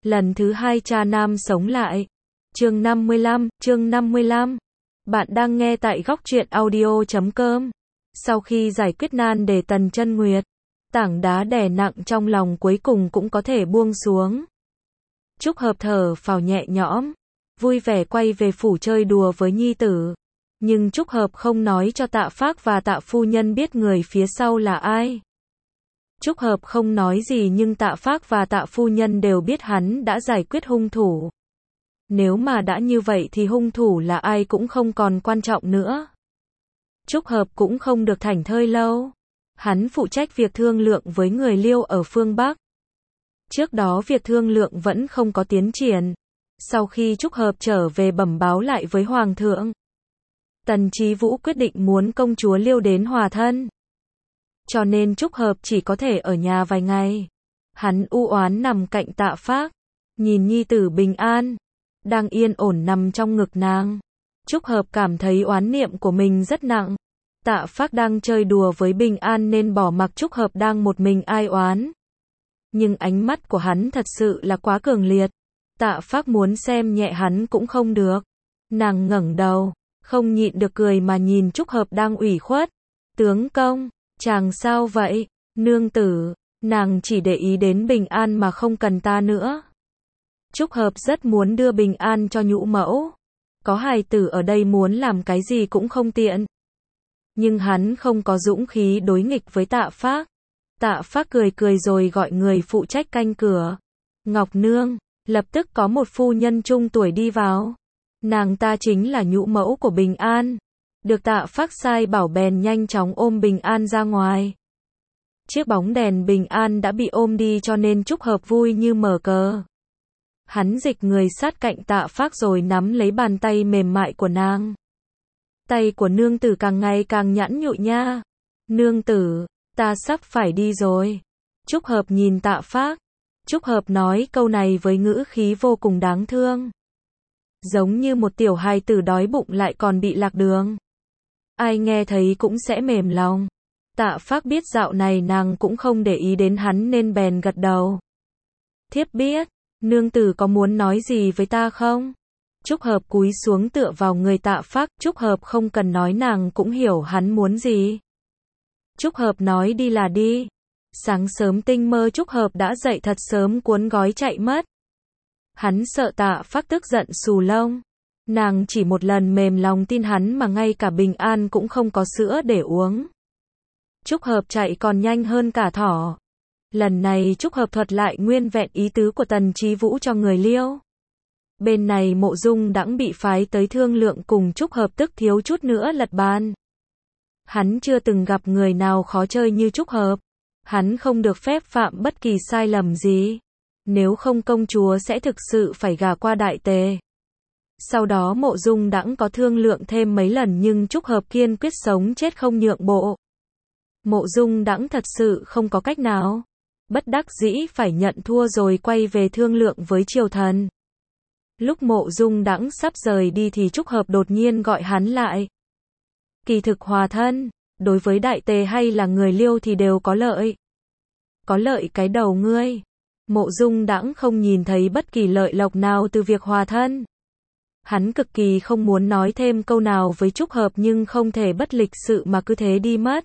Lần thứ hai cha nam sống lại. Chương 55. Bạn đang nghe tại góc truyện audio.com. Sau khi giải quyết nan đề Tần Chân Nguyệt, tảng đá đè nặng trong lòng cuối cùng cũng có thể buông xuống. Trúc Hợp thở phào nhẹ nhõm, vui vẻ quay về phủ chơi đùa với nhi tử. Nhưng Trúc Hợp không nói cho Tạ Phác và Tạ phu nhân biết người phía sau là ai. Trúc Hợp không nói gì nhưng Tạ Phác và Tạ phu nhân đều biết hắn đã giải quyết hung thủ. Nếu mà đã như vậy thì hung thủ là ai cũng không còn quan trọng nữa. Trúc Hợp cũng không được thảnh thơi lâu. Hắn phụ trách việc thương lượng với người Liêu ở phương Bắc. Trước đó việc thương lượng vẫn không có tiến triển. Sau khi Trúc Hợp trở về bẩm báo lại với Hoàng thượng, Tần Chí Vũ quyết định muốn công chúa Liêu đến hòa thân. Cho nên Trúc Hợp chỉ có thể ở nhà vài ngày. Hắn u oán nằm cạnh Tạ Phác, nhìn nhi tử bình an, đang yên ổn nằm trong ngực nàng. Trúc Hợp cảm thấy oán niệm của mình rất nặng. Tạ Phác đang chơi đùa với bình an nên bỏ mặc Trúc Hợp đang một mình ai oán. Nhưng ánh mắt của hắn thật sự là quá cường liệt. Tạ Phác muốn xem nhẹ hắn cũng không được. Nàng ngẩng đầu, không nhịn được cười mà nhìn Trúc Hợp đang ủy khuất. Tướng công, chàng sao vậy? Nương tử, nàng chỉ để ý đến bình an mà không cần ta nữa. Trúc Hợp rất muốn đưa bình an cho nhũ mẫu. Có hài tử ở đây muốn làm cái gì cũng không tiện. Nhưng hắn không có dũng khí đối nghịch với Tạ Phác. Tạ Phác cười cười rồi gọi người phụ trách canh cửa. Ngọc Nương, lập tức có một phu nhân trung tuổi đi vào. Nàng ta chính là nhũ mẫu của Bình An. Được Tạ Phác sai bảo bèn nhanh chóng ôm Bình An ra ngoài. Chiếc bóng đèn Bình An đã bị ôm đi cho nên Trúc Hợp vui như mở cờ. Hắn dịch người sát cạnh Tạ Phác rồi nắm lấy bàn tay mềm mại của nàng. Tay của nương tử càng ngày càng nhẵn nhụi nha. Nương tử, ta sắp phải đi rồi. Trúc Hợp nhìn Tạ Phác. Trúc Hợp nói câu này với ngữ khí vô cùng đáng thương. Giống như một tiểu hài tử đói bụng lại còn bị lạc đường. Ai nghe thấy cũng sẽ mềm lòng. Tạ Phác biết dạo này nàng cũng không để ý đến hắn nên bèn gật đầu. Thiếp biết, nương tử có muốn nói gì với ta không? Trúc Hợp cúi xuống tựa vào người Tạ Phác. Trúc Hợp không cần nói nàng cũng hiểu hắn muốn gì. Trúc Hợp nói đi là đi. Sáng sớm tinh mơ Trúc Hợp đã dậy thật sớm cuốn gói chạy mất. Hắn sợ Tạ Phác tức giận xù lông. Nàng chỉ một lần mềm lòng tin hắn mà ngay cả bình an cũng không có sữa để uống. Trúc Hợp chạy còn nhanh hơn cả thỏ. Lần này Trúc Hợp thuật lại nguyên vẹn ý tứ của Tần Chí Vũ cho người Liêu. Bên này Mộ Dung Đãng bị phái tới thương lượng cùng Trúc Hợp tức thiếu chút nữa lật bàn. Hắn chưa từng gặp người nào khó chơi như Trúc Hợp. Hắn không được phép phạm bất kỳ sai lầm gì. Nếu không công chúa sẽ thực sự phải gả qua đại tề. Sau đó Mộ Dung Đãng có thương lượng thêm mấy lần nhưng Trúc Hợp kiên quyết sống chết không nhượng bộ. Mộ Dung Đãng thật sự không có cách nào. Bất đắc dĩ phải nhận thua rồi quay về thương lượng với triều thần. Lúc Mộ Dung Đãng sắp rời đi thì Trúc Hợp đột nhiên gọi hắn lại. Kỳ thực hòa thân, đối với đại tề hay là người Liêu thì đều có lợi. Có lợi cái đầu ngươi. Mộ Dung Đãng không nhìn thấy bất kỳ lợi lộc nào từ việc hòa thân. Hắn cực kỳ không muốn nói thêm câu nào với Trúc Hợp nhưng không thể bất lịch sự mà cứ thế đi mất.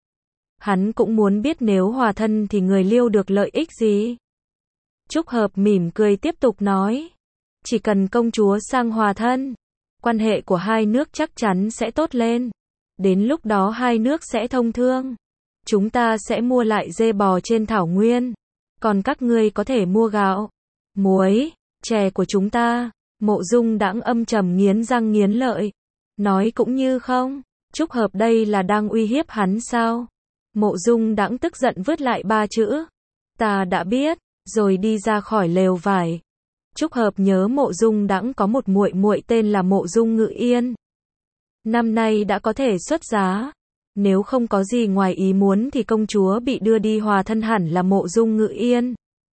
Hắn cũng muốn biết nếu hòa thân thì người Liêu được lợi ích gì. Trúc Hợp mỉm cười tiếp tục nói. Chỉ cần công chúa sang hòa thân, quan hệ của hai nước chắc chắn sẽ tốt lên. Đến lúc đó hai nước sẽ thông thương. Chúng ta sẽ mua lại dê bò trên thảo nguyên. Còn các ngươi có thể mua gạo, muối, chè của chúng ta. Mộ Dung Đãng âm trầm nghiến răng nghiến lợi. Nói cũng như không. Trúc Hợp đây là đang uy hiếp hắn sao? Mộ Dung Đãng tức giận vứt lại 3 chữ. Ta đã biết, rồi đi ra khỏi lều vải. Trúc Hợp nhớ Mộ Dung Đãng có một muội muội tên là Mộ Dung Ngự Yên. Năm nay đã có thể xuất giá. Nếu không có gì ngoài ý muốn thì công chúa bị đưa đi hòa thân hẳn là Mộ Dung Ngự Yên.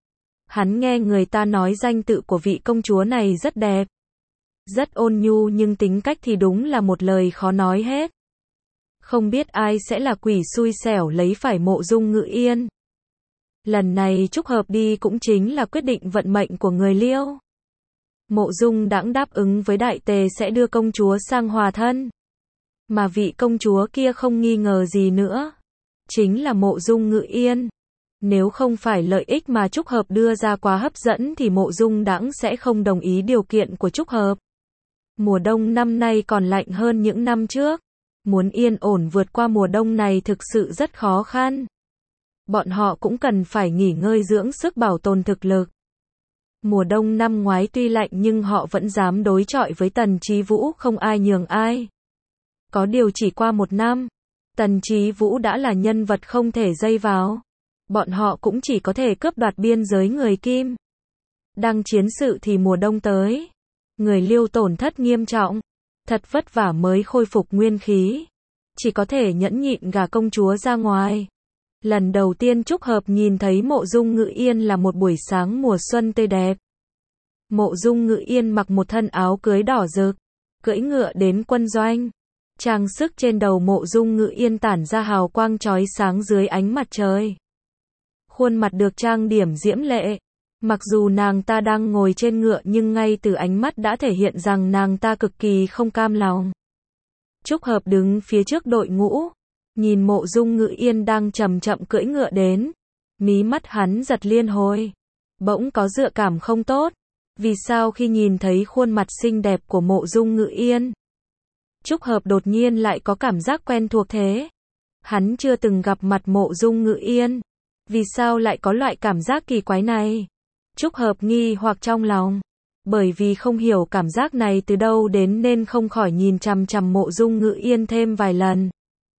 Hắn nghe người ta nói danh tự của vị công chúa này rất đẹp. Rất ôn nhu nhưng tính cách thì đúng là một lời khó nói hết. Không biết ai sẽ là quỷ xui xẻo lấy phải Mộ Dung Ngự Yên. Lần này Trúc Hợp đi cũng chính là quyết định vận mệnh của người Liêu. Mộ Dung Đãng đáp ứng với Đại Tề sẽ đưa công chúa sang hòa thân. Mà vị công chúa kia không nghi ngờ gì nữa. Chính là Mộ Dung Ngự Yên. Nếu không phải lợi ích mà Trúc Hợp đưa ra quá hấp dẫn thì Mộ Dung Đãng sẽ không đồng ý điều kiện của Trúc Hợp. Mùa đông năm nay còn lạnh hơn những năm trước. Muốn yên ổn vượt qua mùa đông này thực sự rất khó khăn. Bọn họ cũng cần phải nghỉ ngơi dưỡng sức bảo tồn thực lực. Mùa đông năm ngoái tuy lạnh nhưng họ vẫn dám đối chọi với Tần Chí Vũ, không ai nhường ai. Có điều chỉ qua một năm, Tần Chí Vũ đã là nhân vật không thể dây vào. Bọn họ cũng chỉ có thể cướp đoạt biên giới người Kim. Đang chiến sự thì mùa đông tới. Người Liêu tổn thất nghiêm trọng. Thật vất vả mới khôi phục nguyên khí. Chỉ có thể nhẫn nhịn gả công chúa ra ngoài. Lần đầu tiên Trúc Hợp nhìn thấy Mộ Dung Ngự Yên là một buổi sáng mùa xuân tươi đẹp. Mộ Dung Ngự Yên mặc một thân áo cưới đỏ rực, cưỡi ngựa đến quân doanh. Trang sức trên đầu Mộ Dung Ngự Yên tản ra hào quang chói sáng dưới ánh mặt trời. Khuôn mặt được trang điểm diễm lệ. Mặc dù nàng ta đang ngồi trên ngựa nhưng ngay từ ánh mắt đã thể hiện rằng nàng ta cực kỳ không cam lòng. Trúc Hợp đứng phía trước đội ngũ, nhìn Mộ Dung Ngự Yên đang chậm chậm cưỡi ngựa đến. Mí mắt hắn giật liên hồi. Bỗng có dự cảm không tốt. Vì sao khi nhìn thấy khuôn mặt xinh đẹp của Mộ Dung Ngự Yên, Trúc Hợp đột nhiên lại có cảm giác quen thuộc thế? Hắn chưa từng gặp mặt Mộ Dung Ngự Yên. Vì sao lại có loại cảm giác kỳ quái này? Trúc Hợp nghi hoặc trong lòng. Bởi vì không hiểu cảm giác này từ đâu đến nên không khỏi nhìn chằm chằm Mộ Dung Ngự Yên thêm vài lần.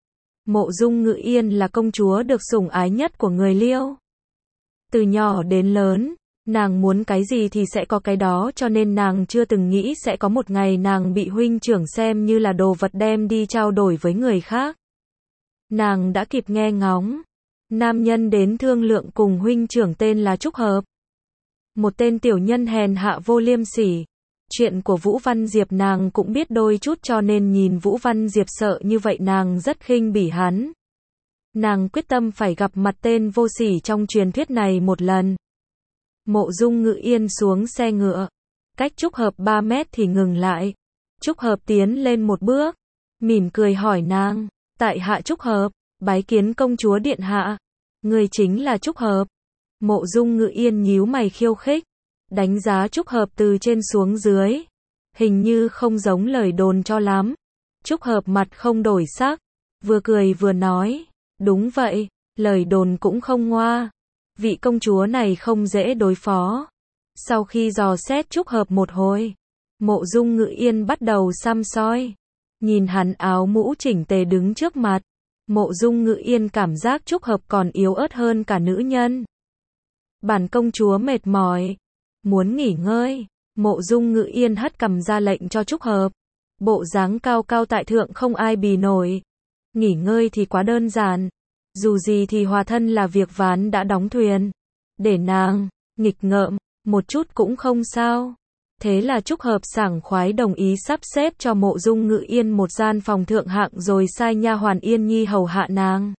Mộ Dung Ngự Yên là công chúa được sủng ái nhất của người Liêu. Từ nhỏ đến lớn, nàng muốn cái gì thì sẽ có cái đó, cho nên nàng chưa từng nghĩ sẽ có một ngày nàng bị huynh trưởng xem như là đồ vật đem đi trao đổi với người khác. Nàng đã kịp nghe ngóng. Nam nhân đến thương lượng cùng huynh trưởng tên là Trúc Hợp. Một tên tiểu nhân hèn hạ vô liêm sỉ. Chuyện của Vũ Văn Diệp nàng cũng biết đôi chút, cho nên nhìn Vũ Văn Diệp sợ như vậy nàng rất khinh bỉ hắn. Nàng quyết tâm phải gặp mặt tên vô sỉ trong truyền thuyết này một lần. Mộ Dung Ngự Yên xuống xe ngựa. Cách Trúc Hợp 3 mét thì ngừng lại. Trúc Hợp tiến lên một bước. Mỉm cười hỏi nàng. Tại hạ Trúc Hợp, bái kiến công chúa điện hạ. Người chính là Trúc Hợp. Mộ Dung Ngự Yên nhíu mày khiêu khích. Đánh giá Trúc Hợp từ trên xuống dưới. Hình như không giống lời đồn cho lắm. Trúc Hợp mặt không đổi sắc. Vừa cười vừa nói. Đúng vậy, lời đồn cũng không ngoa. Vị công chúa này không dễ đối phó. Sau khi dò xét Trúc Hợp một hồi, Mộ Dung Ngự Yên bắt đầu săm soi. Nhìn hắn áo mũ chỉnh tề đứng trước mặt, Mộ Dung Ngự Yên cảm giác Trúc Hợp còn yếu ớt hơn cả nữ nhân. Bản công chúa mệt mỏi, muốn nghỉ ngơi. Mộ Dung Ngự Yên hất cằm ra lệnh cho Trúc Hợp. Bộ dáng cao cao tại thượng không ai bì nổi. Nghỉ ngơi thì quá đơn giản. Dù gì thì hòa thân là việc ván đã đóng thuyền. Để nàng nghịch ngợm một chút cũng không sao. Thế là Trúc Hợp sảng khoái đồng ý sắp xếp cho Mộ Dung Ngự Yên một gian phòng thượng hạng rồi sai nha hoàn Yên Nhi hầu hạ nàng.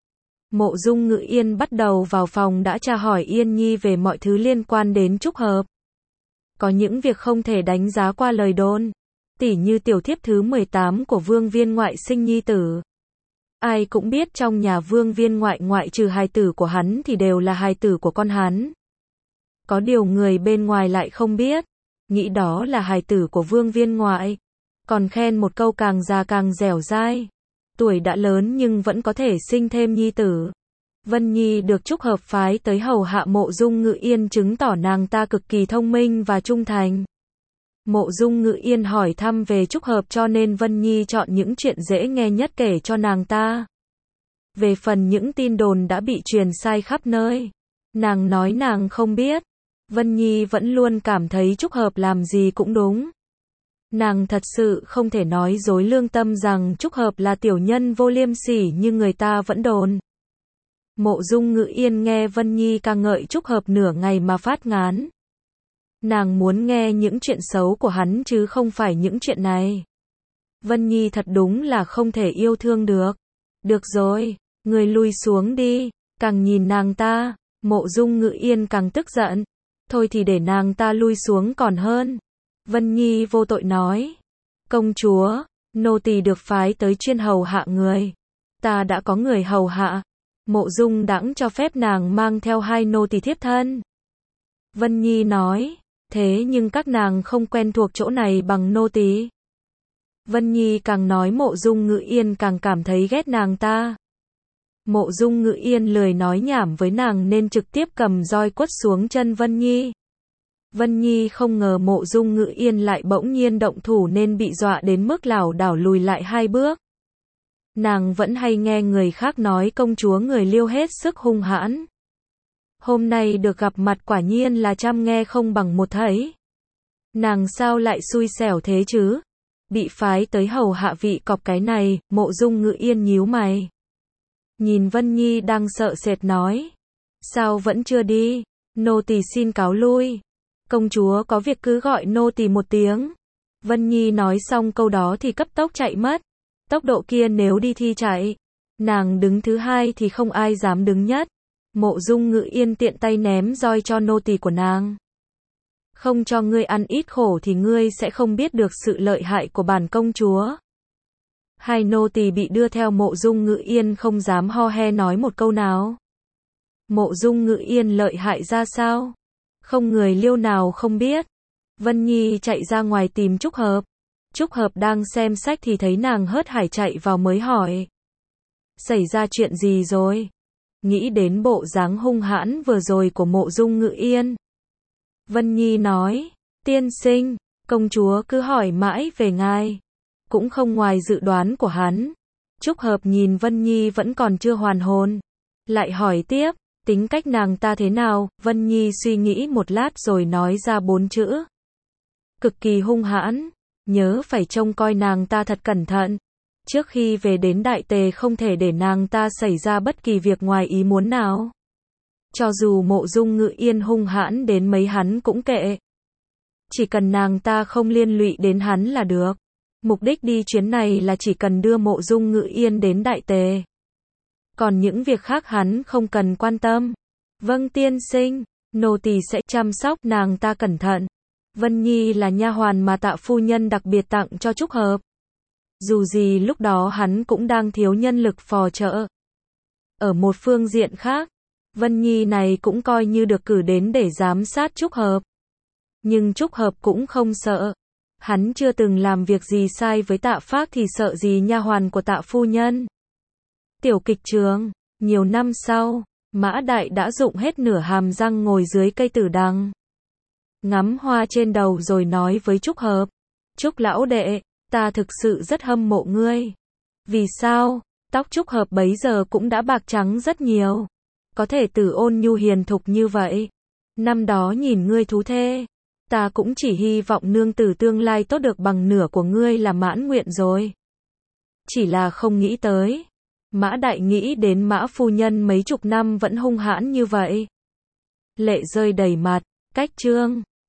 Mộ Dung Ngự Yên bắt đầu vào phòng đã tra hỏi Yên Nhi về mọi thứ liên quan đến Trúc Hợp. Có những việc không thể đánh giá qua lời đồn. Tỉ như tiểu thiếp thứ 18 của Vương Viên ngoại sinh nhi tử. Ai cũng biết trong nhà Vương Viên ngoại trừ hài tử của hắn thì đều là hài tử của con hắn. Có điều người bên ngoài lại không biết. Nghĩ đó là hài tử của Vương Viên ngoại. Còn khen một câu càng già càng dẻo dai. Tuổi đã lớn nhưng vẫn có thể sinh thêm nhi tử. Vân Nhi được Trúc Hợp phái tới hầu hạ Mộ Dung Ngự Yên chứng tỏ nàng ta cực kỳ thông minh và trung thành. Mộ Dung Ngự Yên hỏi thăm về Trúc Hợp cho nên Vân Nhi chọn những chuyện dễ nghe nhất kể cho nàng ta. Về phần những tin đồn đã bị truyền sai khắp nơi, nàng nói nàng không biết. Vân Nhi vẫn luôn cảm thấy Trúc Hợp làm gì cũng đúng. Nàng thật sự không thể nói dối lương tâm rằng Trúc Hợp là tiểu nhân vô liêm sỉ như người ta vẫn đồn. Mộ Dung Ngự Yên nghe Vân Nhi ca ngợi Trúc Hợp nửa ngày mà phát ngán. Nàng muốn nghe những chuyện xấu của hắn chứ không phải những chuyện này. Vân Nhi thật đúng là không thể yêu thương được. Được rồi, người lui xuống đi. Càng nhìn nàng ta, Mộ Dung Ngự Yên càng tức giận. Thôi thì để nàng ta lui xuống còn hơn. Vân Nhi vô tội nói. Công chúa, nô tỳ được phái tới chuyên hầu hạ người. Ta đã có người hầu hạ. Mộ Dung đãng cho phép nàng mang theo 2 nô tỳ thiếp thân. Vân Nhi nói. Thế nhưng các nàng không quen thuộc chỗ này bằng nô tỳ. Vân Nhi càng nói Mộ Dung Ngự Yên càng cảm thấy ghét nàng ta. Mộ Dung Ngự Yên lười nói nhảm với nàng nên trực tiếp cầm roi quất xuống chân Vân Nhi. Vân Nhi không ngờ Mộ Dung Ngự Yên lại bỗng nhiên động thủ nên bị dọa đến mức lảo đảo lùi lại 2 bước. Nàng vẫn hay nghe người khác nói công chúa người Liêu hết sức hung hãn. Hôm nay được gặp mặt quả nhiên là trăm nghe không bằng một thấy. Nàng sao lại xui xẻo thế chứ? Bị phái tới hầu hạ vị cọp cái này, Mộ Dung Ngự Yên nhíu mày. Nhìn Vân Nhi đang sợ sệt nói. Sao vẫn chưa đi? Nô tỳ xin cáo lui. Công chúa có việc cứ gọi nô tỳ một tiếng. Vân Nhi nói xong câu đó thì cấp tốc chạy mất. Tốc độ kia nếu đi thi chạy, nàng đứng thứ 2 thì không ai dám đứng nhất. Mộ Dung Ngự Yên tiện tay ném roi cho nô tỳ của nàng. Không cho ngươi ăn ít khổ thì ngươi sẽ không biết được sự lợi hại của bản công chúa. 2 nô tỳ bị đưa theo Mộ Dung Ngự Yên không dám ho he nói một câu nào. Mộ Dung Ngự Yên lợi hại ra sao? Không người Liêu nào không biết. Vân Nhi chạy ra ngoài tìm Trúc Hợp. Trúc Hợp đang xem sách thì thấy nàng hớt hải chạy vào mới hỏi. Xảy ra chuyện gì rồi? Nghĩ đến bộ dáng hung hãn vừa rồi của Mộ Dung Ngự Yên. Vân Nhi nói, tiên sinh, công chúa cứ hỏi mãi về ngài. Cũng không ngoài dự đoán của hắn. Trúc Hợp nhìn Vân Nhi vẫn còn chưa hoàn hồn. Lại hỏi tiếp, tính cách nàng ta thế nào? Vân Nhi suy nghĩ một lát rồi nói ra 4 chữ. Cực kỳ hung hãn. Nhớ phải trông coi nàng ta thật cẩn thận. Trước khi về đến Đại Tề không thể để nàng ta xảy ra bất kỳ việc ngoài ý muốn nào. Cho dù Mộ Dung Ngự Yên hung hãn đến mấy hắn cũng kệ. Chỉ cần nàng ta không liên lụy đến hắn là được. Mục đích đi chuyến này là chỉ cần đưa Mộ Dung Ngự Yên đến Đại Tề. Còn những việc khác hắn không cần quan tâm. Vâng tiên sinh, nô tỳ sẽ chăm sóc nàng ta cẩn thận. Vân Nhi là nha hoàn mà Tạ phu nhân đặc biệt tặng cho Trúc Hợp. Dù gì lúc đó hắn cũng đang thiếu nhân lực phò trợ. Ở một phương diện khác, Vân Nhi này cũng coi như được cử đến để giám sát Trúc Hợp. Nhưng Trúc Hợp cũng không sợ. Hắn chưa từng làm việc gì sai với Tạ Phác thì sợ gì nha hoàn của Tạ phu nhân. Tiểu kịch trường, nhiều năm sau, Mã Đại đã rụng hết nửa hàm răng ngồi dưới cây tử đằng. Ngắm hoa trên đầu rồi nói với Trúc Hợp. Trúc lão đệ, ta thực sự rất hâm mộ ngươi. Vì sao? Tóc Trúc Hợp bấy giờ cũng đã bạc trắng rất nhiều. Có thể từ ôn nhu hiền thục như vậy. Năm đó nhìn ngươi thú thê. Ta cũng chỉ hy vọng nương tử tương lai tốt được bằng nửa của ngươi là mãn nguyện rồi. Chỉ là không nghĩ tới. Mã Đại nghĩ đến Mã phu nhân mấy chục năm vẫn hung hãn như vậy. Lệ rơi đầy mặt. Cách chương